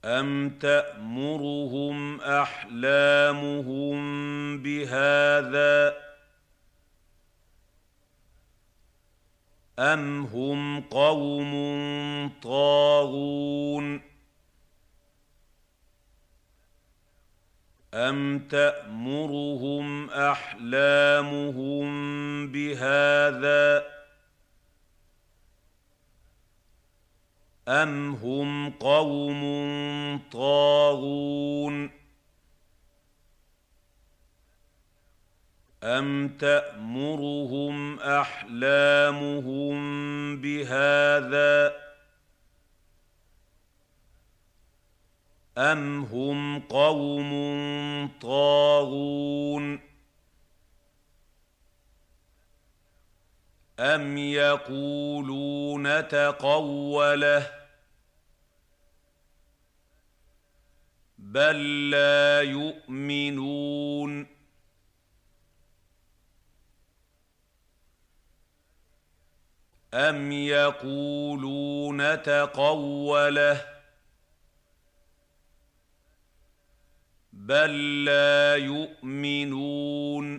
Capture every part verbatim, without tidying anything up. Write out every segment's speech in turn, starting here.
أَمْ تَأْمُرُهُمْ أَحْلَامُهُم بِهَٰذَا ۚ أَمْ هُمْ قَوْمٌ طَاغُونَ أَمْ تَأْمُرُهُمْ أَحْلَامُهُم بِهَٰذَا ۚ أَمْ هُمْ قَوْمٌ طَاغُونَ أَمْ تَأْمُرُهُمْ أَحْلَامُهُم بِهَٰذَا ۚ أَمْ هُمْ قَوْمٌ طَاغُونَ أَمْ يَقُولُونَ تَقَوَّلَهُ ۚ بَل لَّا يُؤْمِنُونَ أَمْ يَقُولُونَ تَقَوَّلَهُ ۚ بَل لَّا يُؤْمِنُونَ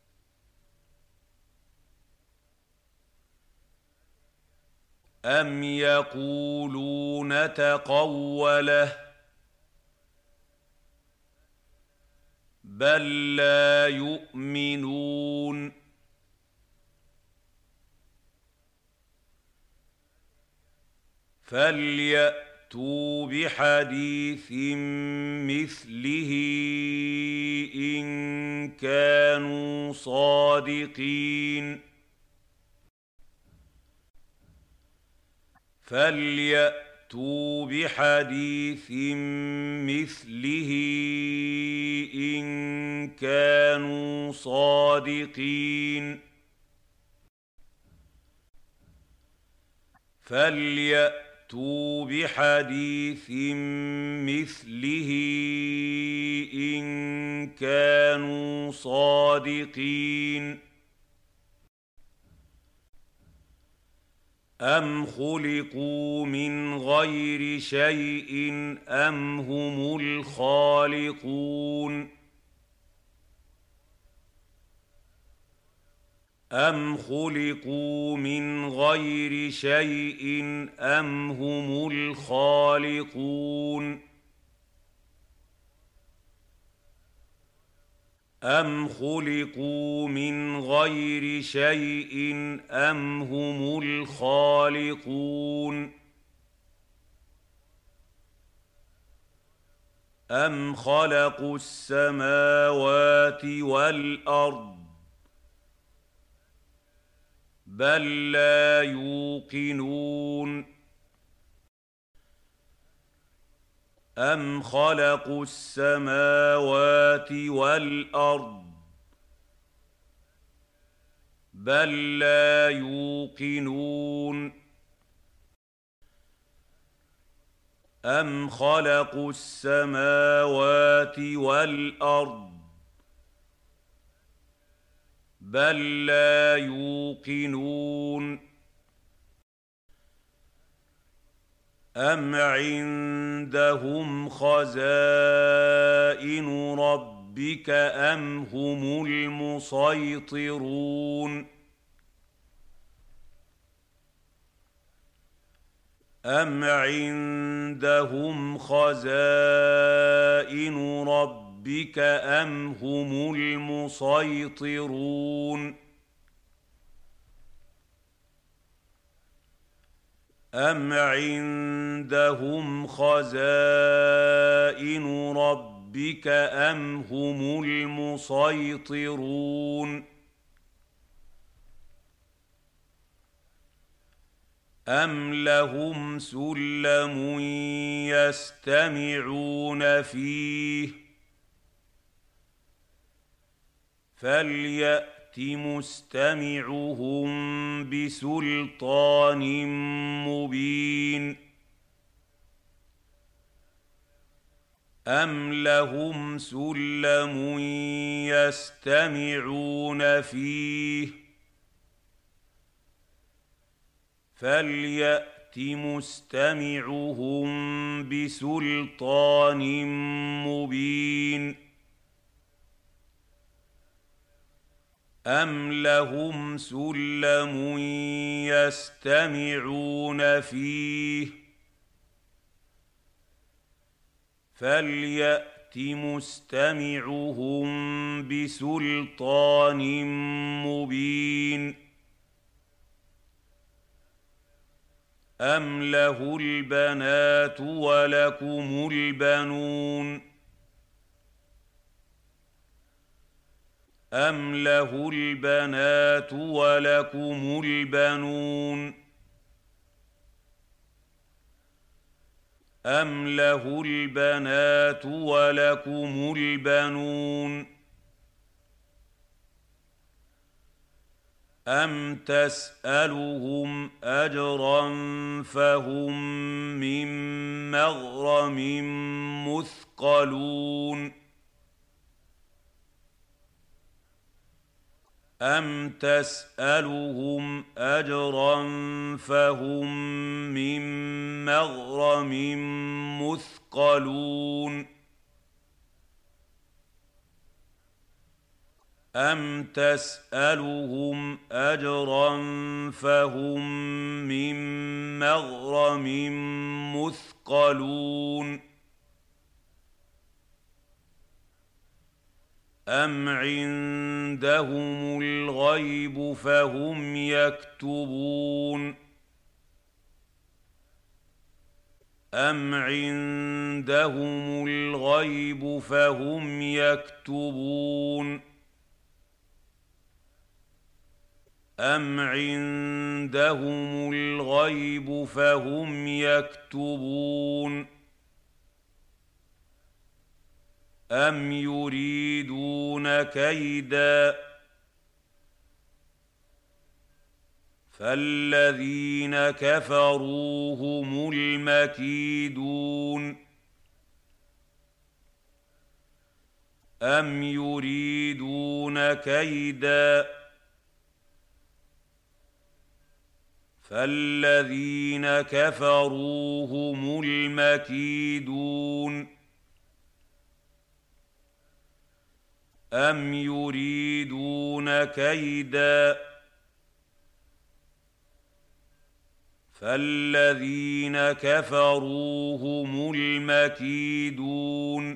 أَمْ يَقُولُونَ تَقَوَّلَهُ ۚ بَل لَّا يُؤْمِنُونَ فَلْيَأْتُوا بِحَدِيثٍ مِّثْلِهِ إِن كَانُوا صَادِقِينَ فَلْيَأْتُوا بِحَدِيثٍ مِّثْلِهِ إِن كَانُوا صَادِقِينَ فَلْيَأْتُوا بِحَدِيثٍ مِّثْلِهِ إِن كَانُوا صَادِقِينَ أَمْ خُلِقُوا مِنْ غَيْرِ شَيْءٍ أَمْ هُمُ الْخَالِقُونَ أَمْ خُلِقُوا مِنْ غَيْرِ شَيْءٍ أَمْ هُمُ الْخَالِقُونَ أَمْ خُلِقُوا مِنْ غَيْرِ شَيْءٍ أَمْ هُمُ الْخَالِقُونَ أَمْ خَلَقُوا السَّمَاوَاتِ وَالْأَرْضَ بَل لَّا يُوقِنُونَ أَمْ خَلَقُوا السَّمَاوَاتِ وَالْأَرْضَ بَل لَّا يُوقِنُونَ أَمْ خَلَقُوا السَّمَاوَاتِ وَالْأَرْضَ بَل لَّا يُوقِنُونَ أَمْ عِندَهُمْ خَزَائِنُ رَبِّكَ أَمْ هُمُ الْمُصَيْطِرُونَ أَمْ عِندَهُمْ خَزَائِنُ رَبِّكَ أَمْ هُمُ الْمُصَيْطِرُونَ أَمْ عِندَهُمْ خَزَائِنُ رَبِّكَ أَمْ هُمُ الْمُصَيْطِرُونَ أَمْ لَهُمْ سُلَّمٌ يَسْتَمِعُونَ فِيهِ فَلْيَأْتِ مُسْتَمِعُهُم بِسُلْطَانٍ مُّبِينٍ أَمْ لَهُمْ سُلَّمٌ يَسْتَمِعُونَ فِيهِ فَلْيَأْتِ مستمعهم بسلطان مبين أم لهم سلم يستمعون فيه فليأت مستمعهم بسلطان مبين أم له البنات ولكم البنون أم له البنات ولكم البنون أم له البنات ولكم البنون أم تسألهم أجرا فهم من مغرم مثقلون أم تسألهم أجرا فهم من مغرم مثقلون أم تسألهم أجرا فهم من مغرم مثقلون أم عندهم الغيب فهم يكتبون أم عندهم الغيب فهم يكتبون أم عندهم الغيب فهم يكتبون أم يريدون كيدا فالذين كفروا هم المكيدون أم يريدون كيدا فالذين كفروا هم المكيدون أم يريدون كيدا فالذين كفروا هم المكيدون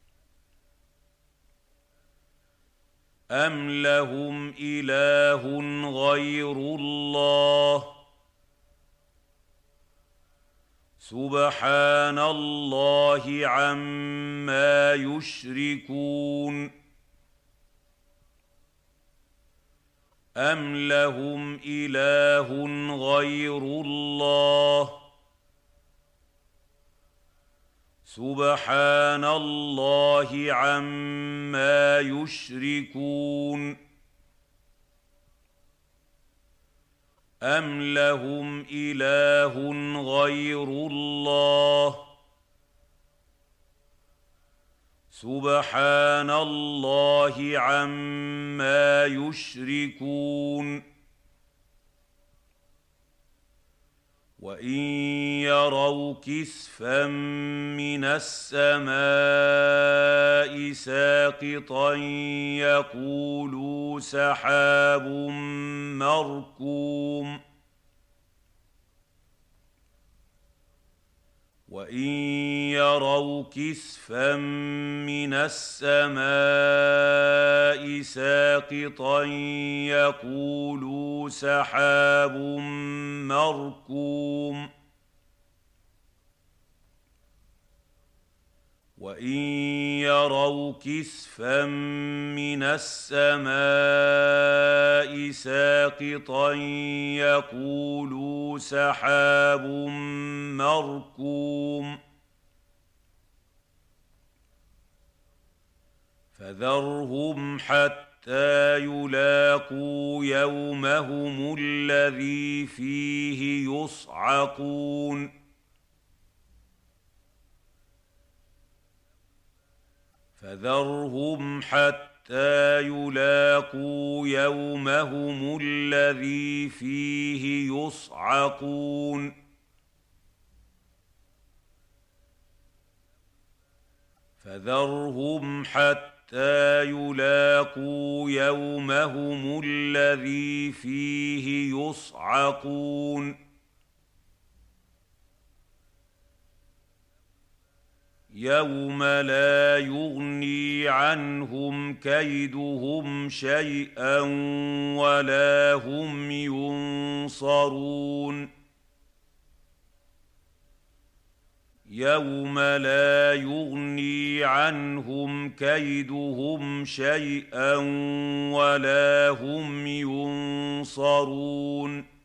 أم لهم إله غير الله سبحان الله عما يشركون أم لهم إله غير الله سبحان الله عما يشركون أم لهم إله غير الله سبحان الله عما يشركون وإن يروا كسفا من السماء ساقطا يقولوا سحاب مركوم وإن يروا كسفا من السماء ساقطا يقولوا سحاب مركوم وإن يروا كسفا من السماء ساقطا يقولوا سحاب مركوم فذرهم حتى يلاقوا يومهم الذي فيه يصعقون فذرهم حتى يلاقوا يومهم الذي فيه يصعقون فذرهم حتى يلاقوا يومهم الذي فيه يصعقون يوم لا يغني عنهم كيدهم شيئا ولا هم ينصرون يوم لا يغني عنهم كيدهم شيئا ولا هم ينصرون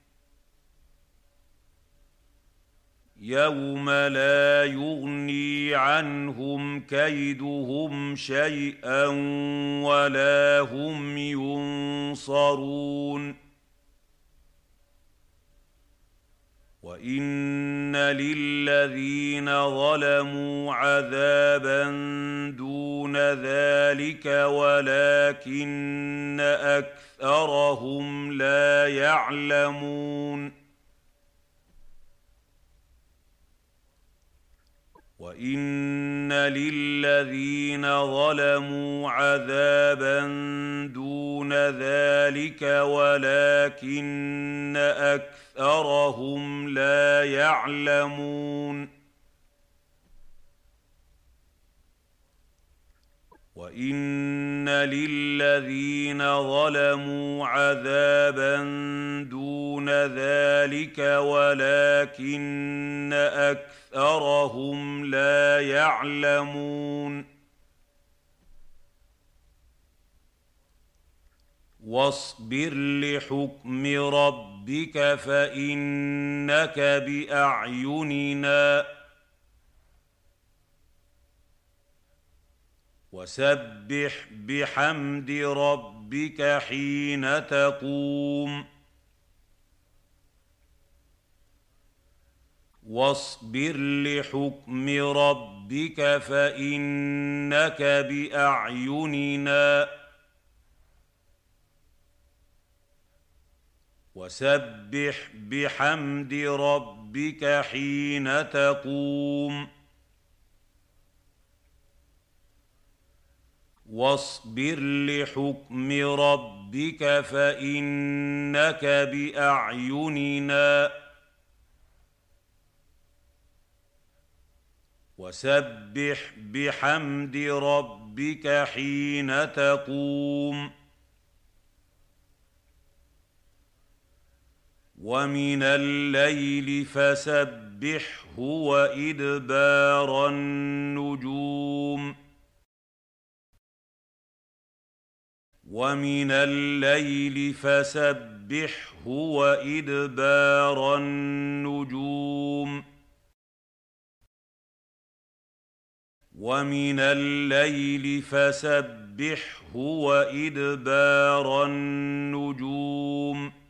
يوم لا يغني عنهم كيدهم شيئا ولا هم ينصرون وإن للذين ظلموا عذابا دون ذلك ولكن أكثرهم لا يعلمون وإن للذين ظلموا عذابا دون ذلك ولكن أكثرهم لا يعلمون وإن للذين ظلموا عذابا دون ذلك ولكن أكثرهم لا يعلمون واصبر لحكم ربك فإنك بأعيننا وسبح بحمد ربك حين تقوم واصبر لحكم ربك فإنك بأعيننا وسبح بحمد ربك حين تقوم واصبر لحكم ربك فإنك بأعيننا وسبح بحمد ربك حين تقوم ومن الليل فسبحه وإدبار النجوم ومن الليل فسبحه وإدبار النجوم ومن الليل فسبحه وإدبار النجوم